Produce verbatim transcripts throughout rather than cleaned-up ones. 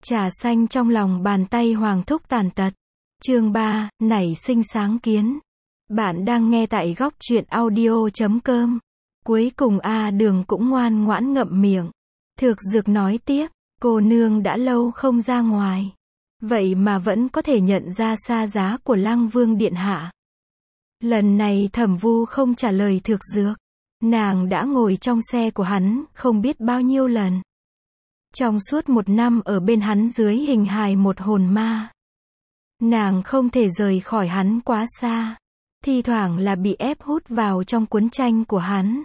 Trà xanh trong lòng bàn tay Hoàng thúc tàn tật. Chương ba, nảy sinh sáng kiến. Bạn đang nghe tại góc truyện audio chấm com. Cuối cùng A Đường cũng ngoan ngoãn ngậm miệng. Thược Dược nói tiếp, cô nương đã lâu không ra ngoài. Vậy mà vẫn có thể nhận ra xa giá của Lăng Vương điện hạ. Lần này Thẩm Vu không trả lời Thược Dược. Nàng đã ngồi trong xe của hắn không biết bao nhiêu lần. Trong suốt một năm ở bên hắn dưới hình hài một hồn ma. Nàng không thể rời khỏi hắn quá xa. Thi thoảng là bị ép hút vào trong cuốn tranh của hắn.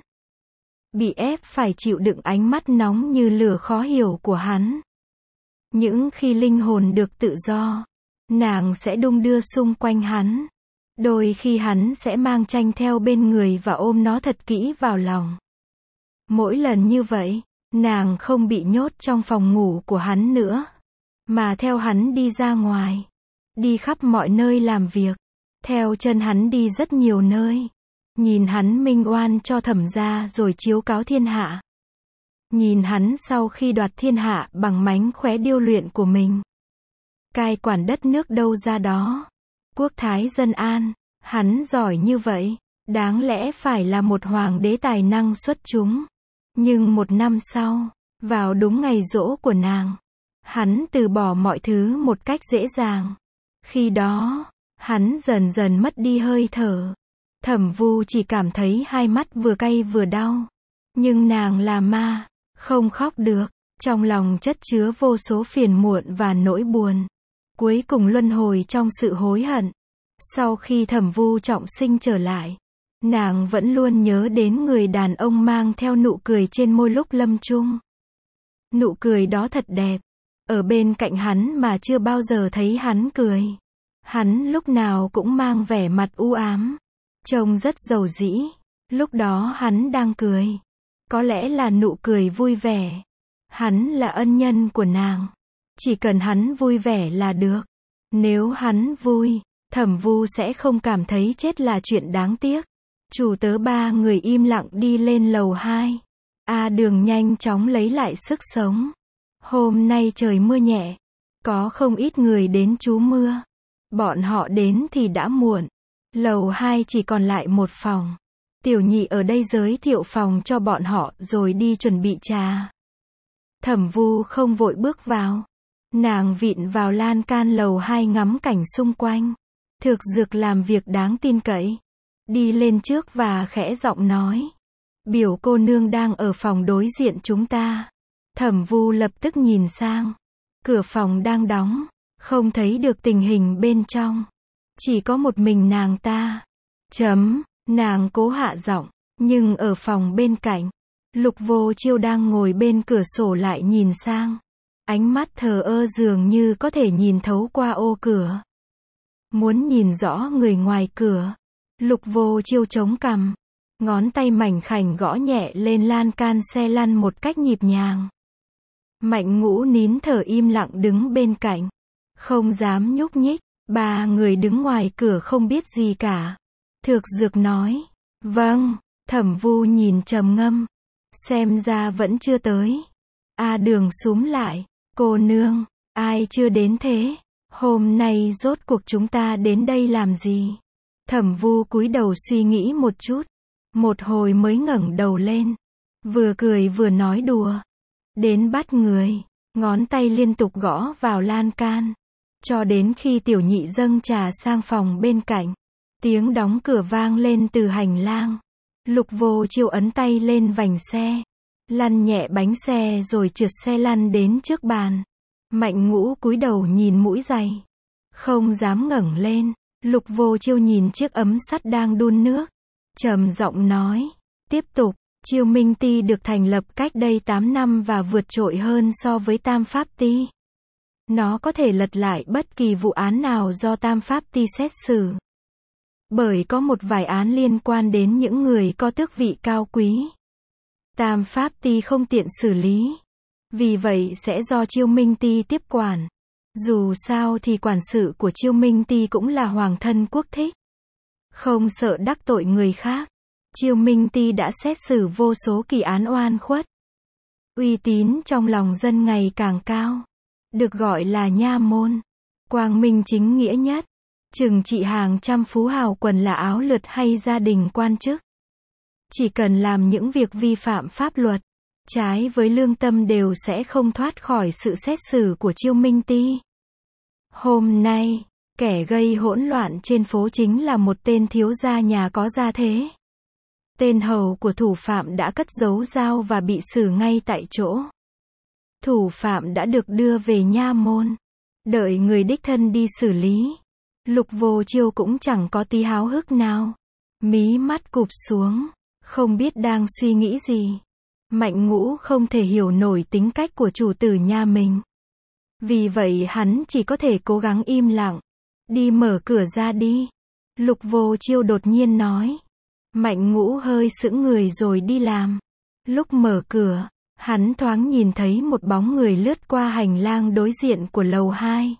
Bị ép phải chịu đựng ánh mắt nóng như lửa khó hiểu của hắn. Những khi linh hồn được tự do, nàng sẽ đung đưa xung quanh hắn. Đôi khi hắn sẽ mang tranh theo bên người và ôm nó thật kỹ vào lòng. Mỗi lần như vậy, nàng không bị nhốt trong phòng ngủ của hắn nữa, mà theo hắn đi ra ngoài, đi khắp mọi nơi làm việc, theo chân hắn đi rất nhiều nơi, nhìn hắn minh oan cho Thẩm gia rồi chiếu cáo thiên hạ. Nhìn hắn sau khi đoạt thiên hạ bằng mánh khóe điêu luyện của mình. Cai quản đất nước đâu ra đó. Quốc thái dân an, hắn giỏi như vậy, đáng lẽ phải là một hoàng đế tài năng xuất chúng. Nhưng một năm sau, vào đúng ngày giỗ của nàng, hắn từ bỏ mọi thứ một cách dễ dàng. Khi đó, hắn dần dần mất đi hơi thở. Thẩm Vu chỉ cảm thấy hai mắt vừa cay vừa đau. Nhưng nàng là ma, không khóc được, trong lòng chất chứa vô số phiền muộn và nỗi buồn. Cuối cùng luân hồi trong sự hối hận. Sau khi Thẩm Vu trọng sinh trở lại, nàng vẫn luôn nhớ đến người đàn ông mang theo nụ cười trên môi lúc lâm chung. Nụ cười đó thật đẹp. Ở bên cạnh hắn mà chưa bao giờ thấy hắn cười. Hắn lúc nào cũng mang vẻ mặt u ám, trông rất dầu dĩ. Lúc đó hắn đang cười. Có lẽ là nụ cười vui vẻ. Hắn là ân nhân của nàng. Chỉ cần hắn vui vẻ là được. Nếu hắn vui, Thẩm Vu sẽ không cảm thấy chết là chuyện đáng tiếc. Chủ tớ ba người im lặng đi lên lầu hai. A Đường nhanh chóng lấy lại sức sống. Hôm nay trời mưa nhẹ. Có không ít người đến trú mưa. Bọn họ đến thì đã muộn. Lầu hai chỉ còn lại một phòng. Tiểu nhị ở đây giới thiệu phòng cho bọn họ rồi đi chuẩn bị trà. Thẩm Vu không vội bước vào. Nàng vịn vào lan can lầu hai ngắm cảnh xung quanh. Thược Dược làm việc đáng tin cậy. Đi lên trước và khẽ giọng nói. Biểu cô nương đang ở phòng đối diện chúng ta. Thẩm Vu lập tức nhìn sang. Cửa phòng đang đóng. Không thấy được tình hình bên trong. Chỉ có một mình nàng ta. Chấm. Nàng cố hạ giọng. Nhưng ở phòng bên cạnh, Lục Vô Chiêu đang ngồi bên cửa sổ lại nhìn sang. Ánh mắt thờ ơ dường như có thể nhìn thấu qua ô cửa. Muốn nhìn rõ người ngoài cửa. Lục Vô Chiêu chống cằm. Ngón tay mảnh khảnh gõ nhẹ lên lan can xe lăn một cách nhịp nhàng. Mạnh Ngũ nín thở im lặng đứng bên cạnh. Không dám nhúc nhích. Ba người đứng ngoài cửa không biết gì cả. Thược Dược nói. Vâng. Thẩm Vu nhìn trầm ngâm. Xem ra vẫn chưa tới. A Đường xúm lại. Cô nương, ai chưa đến thế? Hôm nay rốt cuộc chúng ta đến đây làm gì? Thẩm Vu cúi đầu suy nghĩ một chút. Một hồi mới ngẩng đầu lên. Vừa cười vừa nói đùa. Đến bắt người. Ngón tay liên tục gõ vào lan can. Cho đến khi tiểu nhị dâng trà sang phòng bên cạnh. Tiếng đóng cửa vang lên từ hành lang. Lục Vô Chiêu ấn tay lên vành xe. Lăn nhẹ bánh xe rồi trượt xe lăn đến trước bàn. Mạnh Ngũ cúi đầu nhìn mũi giày. Không dám ngẩng lên. Lục Vô Chiêu nhìn chiếc ấm sắt đang đun nước. Trầm giọng nói. Tiếp tục. Chiêu Minh Ty được thành lập cách đây tám năm và vượt trội hơn so với Tam Pháp Ty. Nó có thể lật lại bất kỳ vụ án nào do Tam Pháp Ty xét xử. Bởi có một vài án liên quan đến những người có tước vị cao quý. Tam Pháp Ty không tiện xử lý. Vì vậy sẽ do Chiêu Minh Ty tiếp quản. Dù sao thì quản sự của Chiêu Minh Ty cũng là hoàng thân quốc thích. Không sợ đắc tội người khác. Chiêu Minh Ty đã xét xử vô số kỳ án oan khuất. Uy tín trong lòng dân ngày càng cao. được gọi là nha môn. Quang minh chính nghĩa nhất, trừng trị hàng trăm phú hào quần là áo lượt hay gia đình quan chức. Chỉ cần làm những việc vi phạm pháp luật, trái với lương tâm đều sẽ không thoát khỏi sự xét xử của Chiêu Minh Ti. Hôm nay, kẻ gây hỗn loạn trên phố chính là một tên thiếu gia nhà có gia thế. Tên hầu của thủ phạm đã cất giấu dao và bị xử ngay tại chỗ. Thủ phạm đã được đưa về nha môn, đợi người đích thân đi xử lý. Lục Vô Chiêu cũng chẳng có tí háo hức nào. Mí mắt cụp xuống, không biết đang suy nghĩ gì. Mạnh Ngũ không thể hiểu nổi tính cách của chủ tử nhà mình. Vì vậy hắn chỉ có thể cố gắng im lặng. Đi mở cửa ra đi. Lục Vô Chiêu đột nhiên nói. Mạnh Ngũ hơi sững người rồi đi làm. Lúc mở cửa, hắn thoáng nhìn thấy một bóng người lướt qua hành lang đối diện của lầu hai.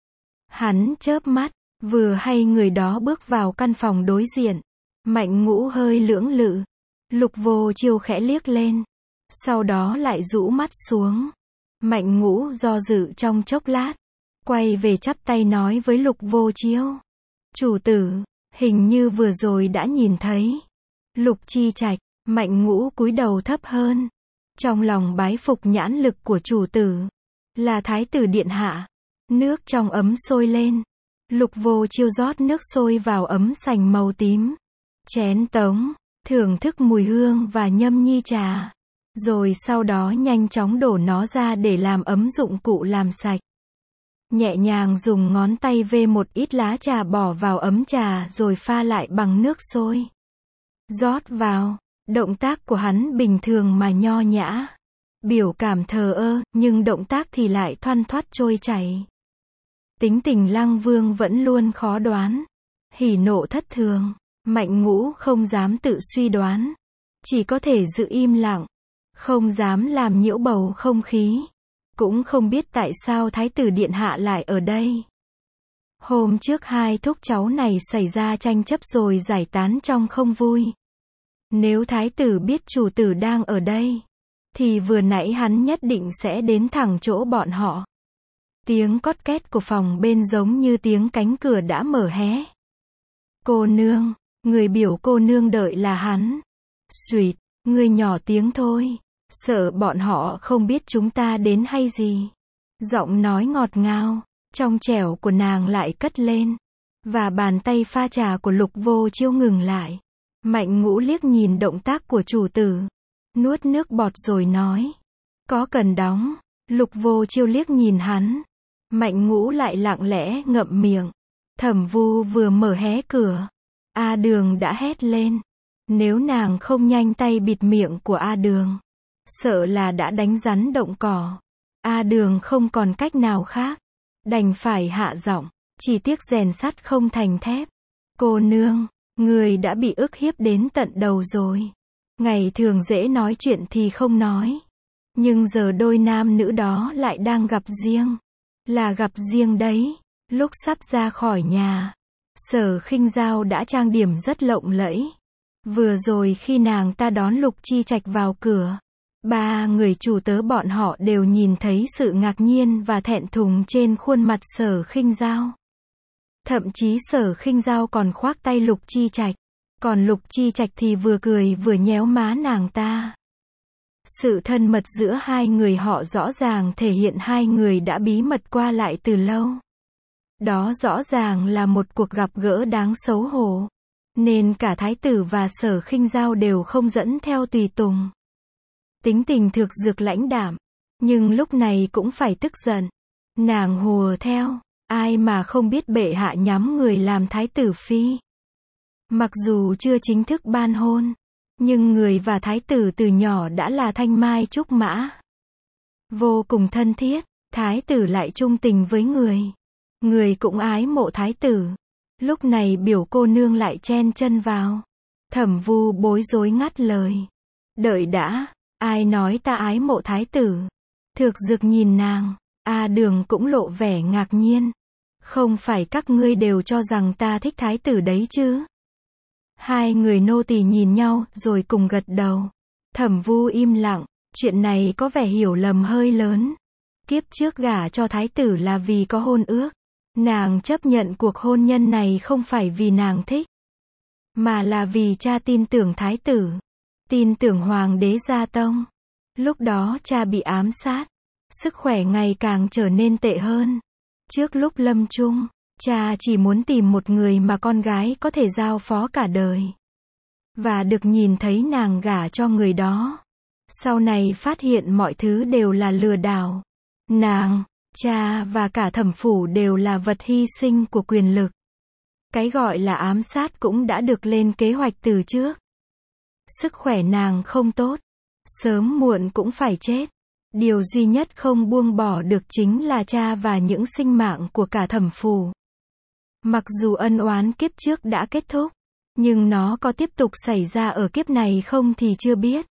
Hắn chớp mắt, vừa hay người đó bước vào căn phòng đối diện. Mạnh Ngũ hơi lưỡng lự. Lục Vô Chiêu khẽ liếc lên, sau đó lại rũ mắt xuống. Mạnh Ngũ do dự trong chốc lát, quay về chắp tay nói với Lục Vô Chiêu. Chủ tử, hình như vừa rồi đã nhìn thấy. Lục Chi Trạch, Mạnh Ngũ cúi đầu thấp hơn. Trong lòng bái phục nhãn lực của chủ tử. Là thái tử điện hạ. Nước trong ấm sôi lên. Lục Vô Chiêu rót nước sôi vào ấm sành màu tím. Chén tống, thưởng thức mùi hương và nhâm nhi trà. Rồi sau đó nhanh chóng đổ nó ra để làm ấm dụng cụ làm sạch. Nhẹ nhàng dùng ngón tay vê một ít lá trà bỏ vào ấm trà rồi pha lại bằng nước sôi. Rót vào, động tác của hắn bình thường mà nho nhã. Biểu cảm thờ ơ, nhưng động tác thì lại thoăn thoắt trôi chảy. Tính tình Lăng Vương vẫn luôn khó đoán. Hỉ nộ thất thường, Mạnh Ngũ không dám tự suy đoán. Chỉ có thể giữ im lặng. Không dám làm nhiễu bầu không khí. Cũng không biết tại sao thái tử điện hạ lại ở đây. Hôm trước hai thúc cháu này xảy ra tranh chấp rồi giải tán trong không vui. Nếu thái tử biết chủ tử đang ở đây, thì vừa nãy hắn nhất định sẽ đến thẳng chỗ bọn họ. Tiếng cót két của phòng bên giống như tiếng cánh cửa đã mở hé. Cô nương, người biểu cô nương đợi là hắn. Xuyệt, người nhỏ tiếng thôi. Sợ bọn họ không biết chúng ta đến hay gì. Giọng nói ngọt ngào, trong trẻo của nàng lại cất lên. Và bàn tay pha trà của Lục Vô Chiêu ngừng lại. Mạnh Ngũ liếc nhìn động tác của chủ tử. Nuốt nước bọt rồi nói. Có cần đóng. Lục Vô Chiêu liếc nhìn hắn. Mạnh Ngũ lại lặng lẽ ngậm miệng. Thẩm Vu vừa mở hé cửa. A Đường đã hét lên. Nếu nàng không nhanh tay bịt miệng của A Đường, sợ là đã đánh rắn động cỏ. A Đường không còn cách nào khác. Đành phải hạ giọng. Chỉ tiếc rèn sắt không thành thép. Cô nương, người đã bị ức hiếp đến tận đầu rồi. Ngày thường dễ nói chuyện thì không nói. Nhưng giờ đôi nam nữ đó lại đang gặp riêng. Là gặp riêng đấy. Lúc sắp ra khỏi nhà, Sở Khinh Dao đã trang điểm rất lộng lẫy. Vừa rồi khi nàng ta đón Lục Chi Trạch vào cửa, ba người chủ tớ bọn họ đều nhìn thấy sự ngạc nhiên và thẹn thùng trên khuôn mặt Sở Khinh Dao. Thậm chí Sở Khinh Dao còn khoác tay Lục Chi Trạch, còn Lục Chi Trạch thì vừa cười vừa nhéo má nàng ta. Sự thân mật giữa hai người họ rõ ràng thể hiện hai người đã bí mật qua lại từ lâu. Đó rõ ràng là một cuộc gặp gỡ đáng xấu hổ. Nên cả thái tử và Sở Khinh Dao đều không dẫn theo tùy tùng. Tính tình thực dược lãnh đạm, nhưng lúc này cũng phải tức giận. Nàng hùa theo, ai mà không biết bệ hạ nhắm người làm thái tử phi. Mặc dù chưa chính thức ban hôn, nhưng người và thái tử từ nhỏ đã là thanh mai trúc mã. Vô cùng thân thiết, thái tử lại trung tình với người. Người cũng ái mộ thái tử. Lúc này biểu cô nương lại chen chân vào. Thẩm Vu bối rối ngắt lời. Đợi đã, ai nói ta ái mộ thái tử? Thực dược nhìn nàng, A Đường cũng lộ vẻ ngạc nhiên. Không phải các ngươi đều cho rằng ta thích thái tử đấy chứ? Hai người nô tỳ nhìn nhau, rồi cùng gật đầu. Thẩm Vu im lặng, chuyện này có vẻ hiểu lầm hơi lớn. kiếp trước gả cho thái tử là vì có hôn ước. Nàng chấp nhận cuộc hôn nhân này không phải vì nàng thích, mà là vì cha tin tưởng thái tử, tin tưởng hoàng đế gia tông. Lúc đó cha bị ám sát, sức khỏe ngày càng trở nên tệ hơn. Trước lúc lâm chung, cha chỉ muốn tìm một người mà con gái có thể giao phó cả đời. Và được nhìn thấy nàng gả cho người đó. Sau này phát hiện mọi thứ đều là lừa đảo. Nàng, cha và cả thẩm phủ đều là vật hy sinh của quyền lực. Cái gọi là ám sát cũng đã được lên kế hoạch từ trước. Sức khỏe nàng không tốt, sớm muộn cũng phải chết. Điều duy nhất không buông bỏ được chính là cha và những sinh mạng của cả thẩm phủ. Mặc dù ân oán kiếp trước đã kết thúc, nhưng nó có tiếp tục xảy ra ở kiếp này không thì chưa biết.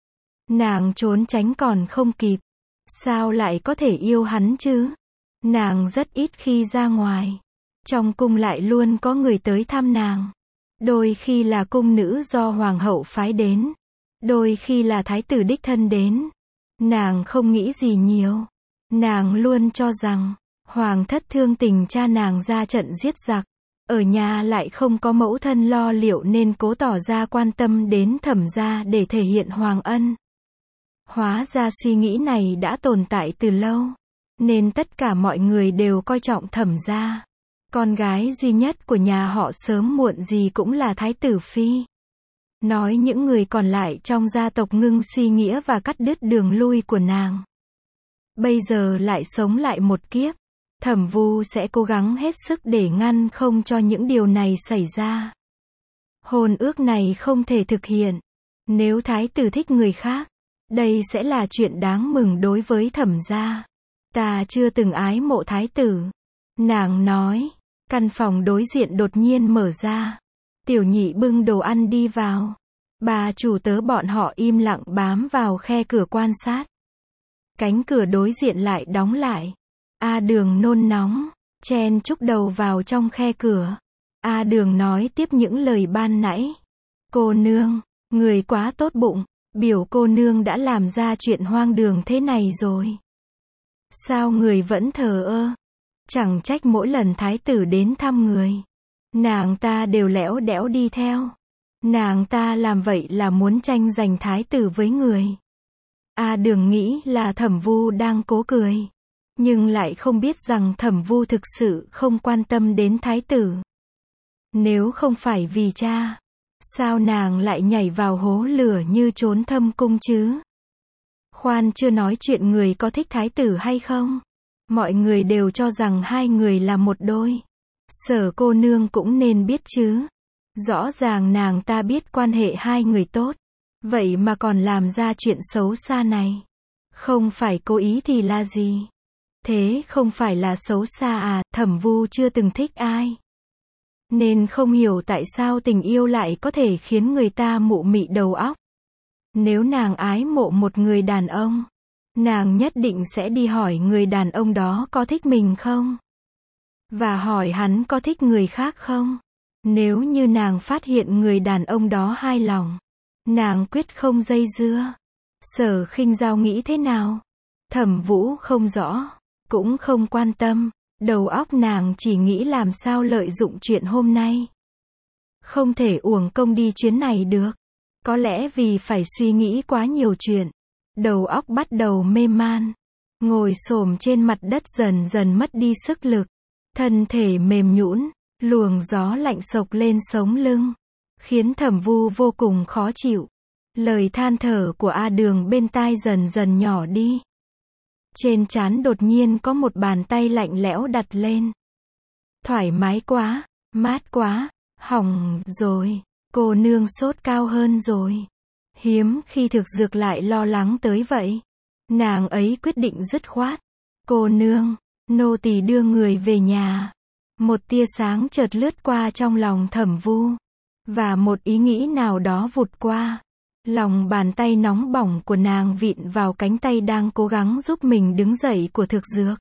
Nàng trốn tránh còn không kịp, sao lại có thể yêu hắn chứ? Nàng rất ít khi ra ngoài. Trong cung lại luôn có người tới thăm nàng. Đôi khi là cung nữ do hoàng hậu phái đến, đôi khi là thái tử đích thân đến. Nàng không nghĩ gì nhiều. Nàng luôn cho rằng, hoàng thất thương tình cha nàng ra trận giết giặc. Ở nhà lại không có mẫu thân lo liệu nên cố tỏ ra quan tâm đến thẩm gia để thể hiện hoàng ân. Hóa ra suy nghĩ này đã tồn tại từ lâu. Nên tất cả mọi người đều coi trọng thẩm gia. Con gái duy nhất của nhà họ sớm muộn gì cũng là thái tử phi. Nói những người còn lại trong gia tộc ngưng suy nghĩa và cắt đứt đường lui của nàng. Bây giờ lại sống lại một kiếp. Thẩm Vu sẽ cố gắng hết sức để ngăn không cho những điều này xảy ra. Hôn ước này không thể thực hiện. Nếu thái tử thích người khác, đây sẽ là chuyện đáng mừng đối với thẩm gia. Ta chưa từng ái mộ thái tử. Nàng nói. Căn phòng đối diện đột nhiên mở ra. Tiểu nhị bưng đồ ăn đi vào. Bà chủ tớ bọn họ im lặng bám vào khe cửa quan sát. Cánh cửa đối diện lại đóng lại. A Đường nôn nóng, chen chúc đầu vào trong khe cửa. A Đường nói tiếp những lời ban nãy. Cô nương, người quá tốt bụng, biểu cô nương đã làm ra chuyện hoang đường thế này rồi. Sao người vẫn thờ ơ? Chẳng trách mỗi lần thái tử đến thăm người, nàng ta đều lẽo đẽo đi theo. Nàng ta làm vậy là muốn tranh giành thái tử với người. A Đường nghĩ là Thẩm Vu đang cố cười. Nhưng lại không biết rằng Thẩm Vu thực sự không quan tâm đến thái tử. Nếu không phải vì cha, sao nàng lại nhảy vào hố lửa như trốn thâm cung chứ? Khoan chưa nói chuyện người có thích thái tử hay không. Mọi người đều cho rằng hai người là một đôi. Sở cô nương cũng nên biết chứ. Rõ ràng nàng ta biết quan hệ hai người tốt. Vậy mà còn làm ra chuyện xấu xa này. Không phải cố ý thì là gì? Thế không phải là xấu xa à? Thẩm Vu chưa từng thích ai, nên không hiểu tại sao tình yêu lại có thể khiến người ta mụ mị đầu óc. Nếu nàng ái mộ một người đàn ông, nàng nhất định sẽ đi hỏi người đàn ông đó có thích mình không? Và hỏi hắn có thích người khác không? Nếu như nàng phát hiện người đàn ông đó hài lòng, nàng quyết không dây dưa. Sở Khinh Giao nghĩ thế nào? Thẩm Vũ không rõ, cũng không quan tâm. Đầu óc nàng chỉ nghĩ làm sao lợi dụng chuyện hôm nay. Không thể uổng công đi chuyến này được. Có lẽ vì phải suy nghĩ quá nhiều chuyện, đầu óc bắt đầu mê man. Ngồi xổm trên mặt đất dần dần mất đi sức lực. Thân thể mềm nhũn, luồng gió lạnh xộc lên sống lưng, khiến Thẩm Vu vô cùng khó chịu. Lời than thở của A Đường bên tai dần dần nhỏ đi. Trên trán đột nhiên có một bàn tay lạnh lẽo đặt lên. Thoải mái quá, mát quá, hỏng rồi, cô nương sốt cao hơn rồi. Hiếm khi thực dược lại lo lắng tới vậy. Nàng ấy quyết định dứt khoát. Cô nương, nô tỳ đưa người về nhà. Một tia sáng chợt lướt qua trong lòng Thẩm Vu. Và một ý nghĩ nào đó vụt qua. Lòng bàn tay nóng bỏng của nàng vịn vào cánh tay đang cố gắng giúp mình đứng dậy của thực dược.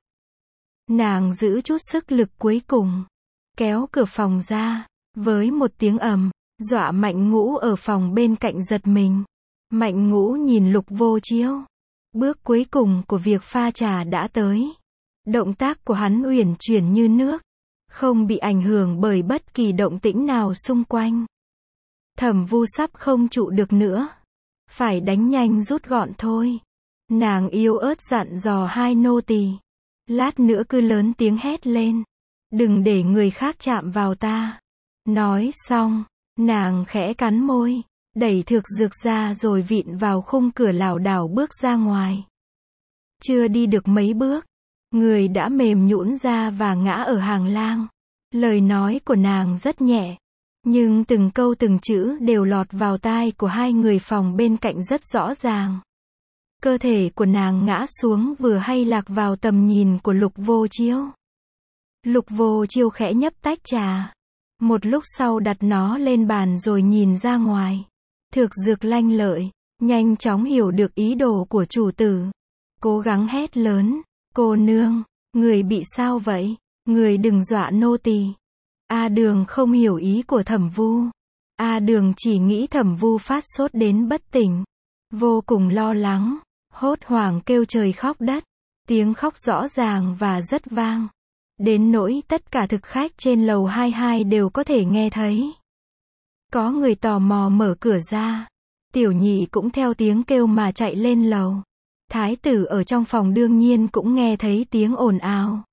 Nàng giữ chút sức lực cuối cùng, kéo cửa phòng ra, với một tiếng ầm, dọa Mạnh Ngũ ở phòng bên cạnh giật mình. Mạnh Ngũ nhìn Lục Vô Chiếu, Bước cuối cùng của việc pha trà đã tới. Động tác của hắn uyển chuyển như nước, không bị ảnh hưởng bởi bất kỳ động tĩnh nào xung quanh. Thẩm Vu sắp không trụ được nữa. Phải đánh nhanh rút gọn thôi. Nàng yếu ớt dặn dò hai nô tỳ. Lát nữa cứ lớn tiếng hét lên. Đừng để người khác chạm vào ta. Nói xong, nàng khẽ cắn môi, đẩy thực dược ra rồi vịn vào khung cửa lảo đảo bước ra ngoài. Chưa đi được mấy bước, người đã mềm nhũn ra và ngã ở hàng lang. Lời nói của nàng rất nhẹ, nhưng từng câu từng chữ đều lọt vào tai của hai người phòng bên cạnh rất rõ ràng. Cơ thể của nàng ngã xuống vừa hay lạc vào tầm nhìn của Lục Vô Chiêu. Lục Vô Chiêu khẽ nhấp tách trà. Một lúc sau đặt nó lên bàn rồi nhìn ra ngoài. Thực dược lanh lợi, nhanh chóng hiểu được ý đồ của chủ tử. Cố gắng hét lớn, cô nương, người bị sao vậy? Người đừng dọa nô tỳ. A Đường không hiểu ý của Thẩm Vu. A Đường chỉ nghĩ Thẩm Vu phát sốt đến bất tỉnh. Vô cùng lo lắng, hốt hoảng kêu trời khóc đất. Tiếng khóc rõ ràng và rất vang. Đến nỗi tất cả thực khách trên lầu hai mươi hai đều có thể nghe thấy. Có người tò mò mở cửa ra. Tiểu Nhị cũng theo tiếng kêu mà chạy lên lầu. Thái tử ở trong phòng đương nhiên cũng nghe thấy tiếng ồn ào.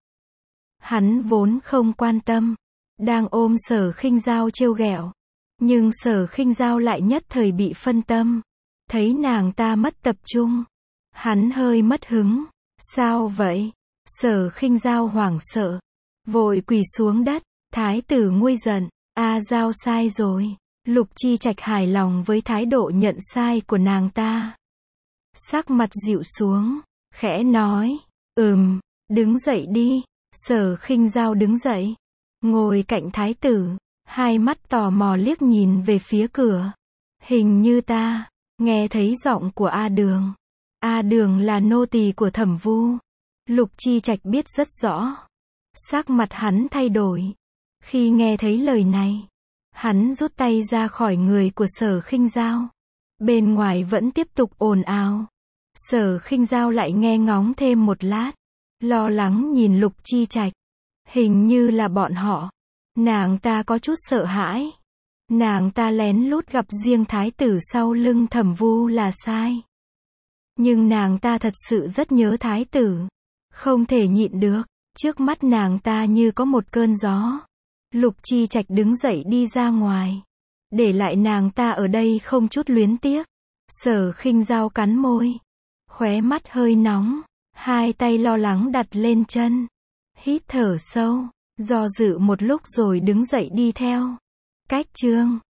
Hắn vốn không quan tâm, đang ôm Sở Khinh Dao trêu ghẹo. Nhưng Sở Khinh Dao lại nhất thời bị phân tâm. Thấy nàng ta mất tập trung, hắn hơi mất hứng. Sao vậy? Sở Khinh Dao hoảng sợ, vội quỳ xuống đất. Thái tử nguôi giận, A Dao sai rồi. Lục Chi Trạch hài lòng với thái độ nhận sai của nàng ta. Sắc mặt dịu xuống, khẽ nói, ừm, đứng dậy đi. Sở Khinh Dao đứng dậy, ngồi cạnh thái tử, hai mắt tò mò liếc nhìn về phía cửa. Hình như ta nghe thấy giọng của A Đường. A Đường là nô tỳ của Thẩm Vu. Lục Chi Trạch biết rất rõ. Sắc mặt hắn thay đổi. Khi nghe thấy lời này, hắn rút tay ra khỏi người của Sở Khinh Dao. Bên ngoài vẫn tiếp tục ồn ào. Sở Khinh Dao lại nghe ngóng thêm một lát, lo lắng nhìn Lục Chi Trạch. Hình như là bọn họ. Nàng ta có chút sợ hãi. Nàng ta lén lút gặp riêng thái tử sau lưng Thẩm Vu là sai. Nhưng nàng ta thật sự rất nhớ thái tử. Không thể nhịn được. Trước mắt nàng ta như có một cơn gió. Lục Chi Trạch đứng dậy đi ra ngoài. Để lại nàng ta ở đây không chút luyến tiếc. Sở Khinh Dao cắn môi. Khóe mắt hơi nóng. Hai tay lo lắng đặt lên chân. Hít thở sâu. Do dự một lúc rồi đứng dậy đi theo. Cách chương